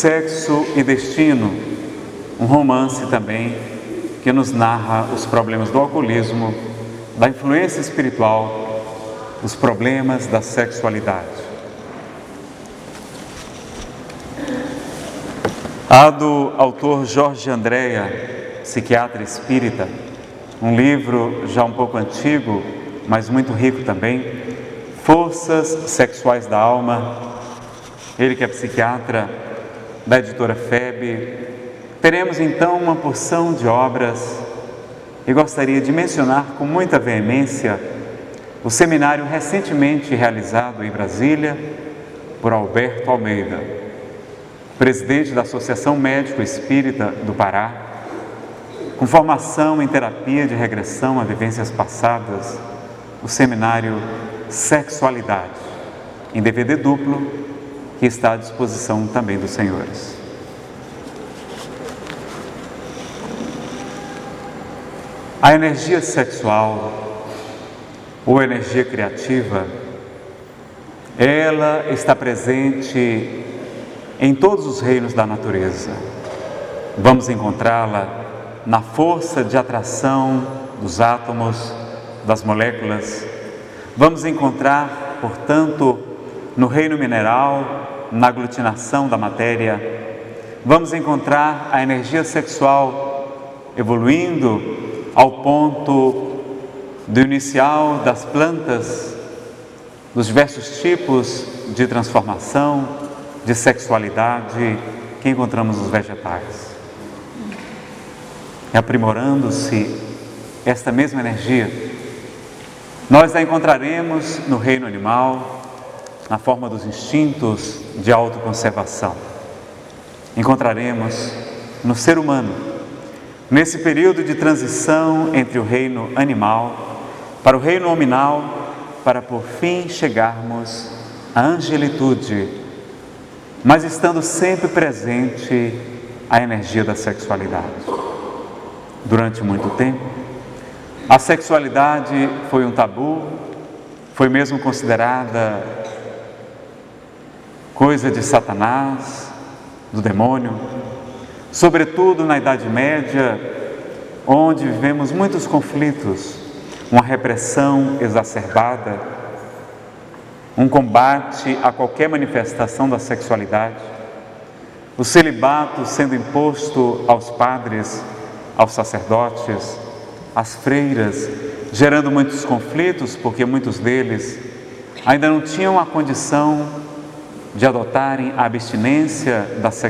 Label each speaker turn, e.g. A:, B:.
A: Sexo e Destino, um romance também que nos narra os problemas do alcoolismo, da influência espiritual, os problemas da sexualidade. A do autor Jorge Andréa, psiquiatra espírita, um livro já um pouco antigo, mas muito rico também, Forças Sexuais da Alma, ele que é psiquiatra, da editora FEB. Teremos então uma porção de obras e gostaria de mencionar com muita veemência o seminário recentemente realizado em Brasília por Alberto Almeida, presidente da Associação Médico Espírita do Pará, com formação em terapia de regressão a vivências passadas, o seminário Sexualidade, em DVD duplo, que está à disposição também dos senhores. A energia sexual ou energia criativa, ela está presente em todos os reinos da natureza. Vamos encontrá-la na força de atração dos átomos, das moléculas. Vamos encontrar, portanto, no reino mineral, na aglutinação da matéria. Vamos encontrar a energia sexual evoluindo ao ponto do inicial das plantas, dos diversos tipos de transformação, de sexualidade que encontramos nos vegetais. E aprimorando-se esta mesma energia, nós a encontraremos no reino animal, na forma dos instintos de autoconservação. Encontraremos no ser humano, nesse período de transição entre o reino animal para o reino hominal, para por fim chegarmos à angelitude, mas estando sempre presente a energia da sexualidade. Durante muito tempo, a sexualidade foi um tabu, foi mesmo considerada coisa de Satanás, do demônio, sobretudo na Idade Média, onde vivemos muitos conflitos, uma repressão exacerbada, um combate a qualquer manifestação da sexualidade, o celibato sendo imposto aos padres, aos sacerdotes, às freiras, gerando muitos conflitos, porque muitos deles ainda não tinham a condição de adotarem a abstinência da sexualidade